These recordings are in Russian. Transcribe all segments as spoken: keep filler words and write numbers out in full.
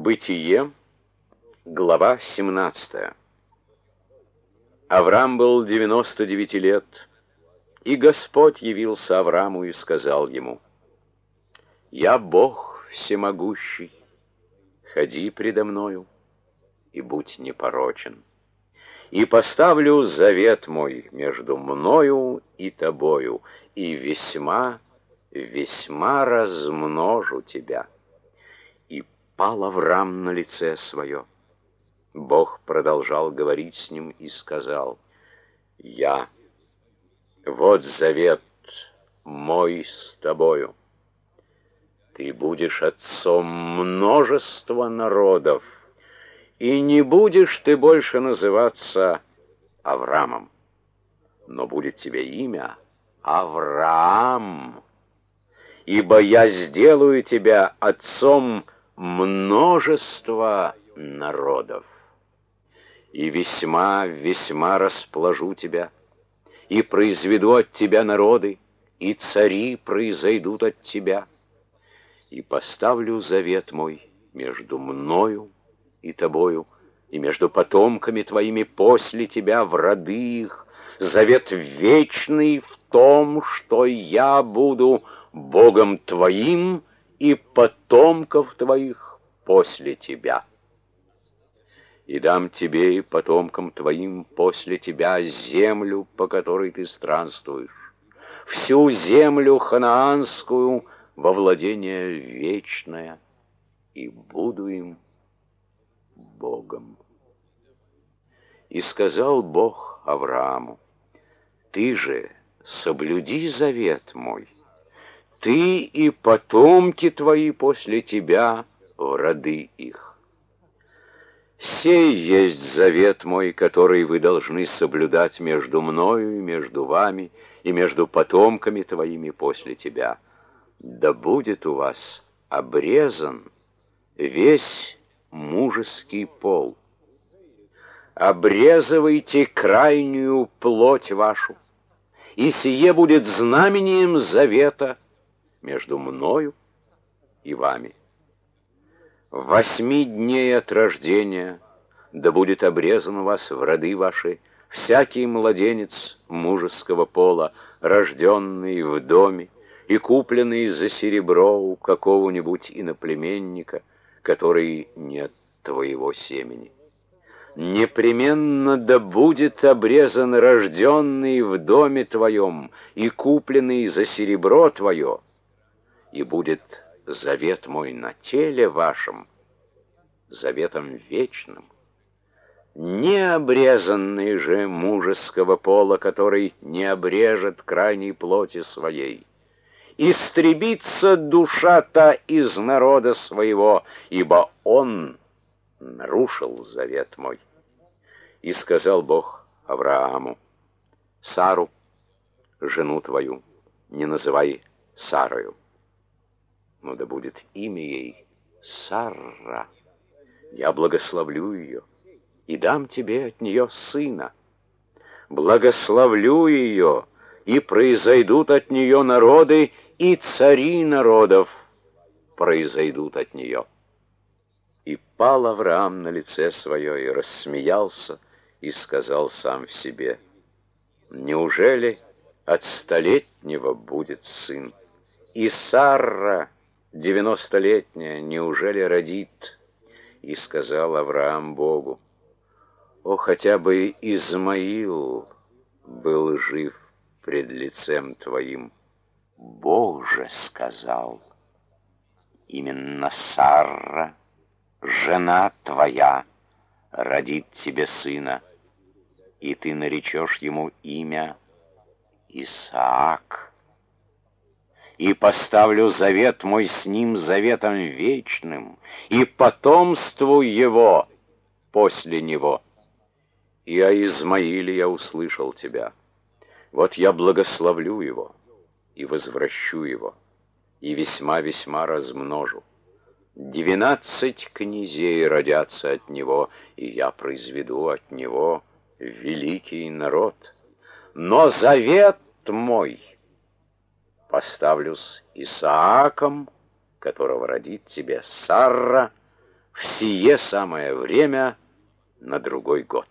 Бытие, глава семнадцатая. Авраам был девяносто девяти лет, и Господь явился Аврааму и сказал ему: «Я Бог всемогущий, ходи предо мною и будь непорочен, и поставлю завет мой между мною и тобою, и весьма, весьма размножу тебя». И пал Авраам на лице свое. Бог продолжал говорить с ним и сказал: «Я, вот завет мой с тобою. Ты будешь отцом множества народов, и не будешь ты больше называться Авраамом, но будет тебе имя Авраам, ибо я сделаю тебя отцом множества народов, и весьма, весьма расположу тебя, и произведу от тебя народы, и цари произойдут от тебя, и поставлю завет мой между мною и тобою, и между потомками твоими после тебя в роды их, завет вечный в том, что я буду Богом твоим и потомков твоих после тебя. И дам тебе и потомкам твоим после тебя землю, по которой ты странствуешь, всю землю ханаанскую во владение вечное, и буду им Богом». И сказал Бог Аврааму: «Ты же соблюди завет мой, ты и потомки твои после тебя в роды их. Сей есть завет мой, который вы должны соблюдать между мною и между вами, и между потомками твоими после тебя. Да будет у вас обрезан весь мужеский пол. Обрезывайте крайнюю плоть вашу, и сие будет знамением завета между мною и вами. Восьми дней от рождения да будет обрезан у вас в роды ваши всякий младенец мужеского пола, рожденный в доме и купленный за серебро у какого-нибудь иноплеменника, который не от твоего семени. Непременно да будет обрезан рожденный в доме твоем и купленный за серебро твое, и будет завет мой на теле вашем, заветом вечным. Необрезанный же мужеского пола, который не обрежет крайней плоти своей, истребится душа та из народа своего, ибо он нарушил завет мой». И сказал Бог Аврааму: «Сару, жену твою, не называй Сарою, но да будет имя ей Сарра. Я благословлю ее и дам тебе от нее сына. Благословлю ее, и произойдут от нее народы, и цари народов произойдут от нее». И пал Авраам на лице свое и рассмеялся, и сказал сам в себе: «Неужели от столетнего будет сын? И Сарра, девяностолетняя, неужели родит?» И сказал Авраам Богу: «О, хотя бы Измаил был жив пред лицем твоим». Бог же сказал: «Именно Сарра, жена твоя, родит тебе сына, и ты наречешь ему имя Исаак. И поставлю завет мой с ним заветом вечным, и потомству его после него. И о Измаиле я услышал тебя. Вот я благословлю его и возвращу его, и весьма-весьма размножу. Двенадцать князей родятся от него, и я произведу от него великий народ. Но завет мой поставлю с Исааком, которого родит тебе Сарра, в сие самое время на другой год.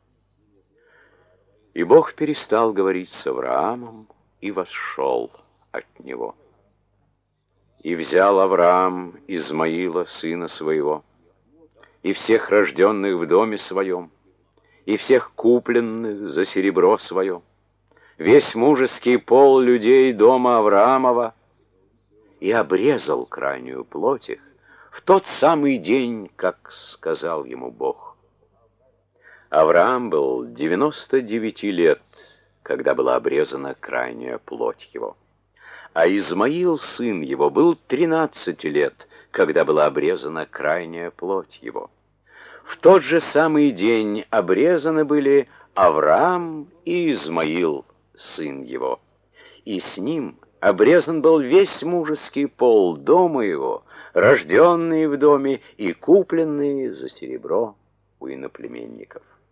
И Бог перестал говорить с Авраамом и восшел от него. И взял Авраам Измаила, сына своего, и всех рожденных в доме своем, и всех купленных за серебро свое, весь мужеский пол людей дома Авраамова, и обрезал крайнюю плоть их в тот самый день, как сказал ему Бог. Авраам был девяносто девяти лет, когда была обрезана крайняя плоть его. А Измаил, сын его, был тринадцати лет, когда была обрезана крайняя плоть его. В тот же самый день обрезаны были Авраам и Измаил, сын его. И с ним обрезан был весь мужеский пол дома его, рожденные в доме и купленные за серебро у иноплеменников.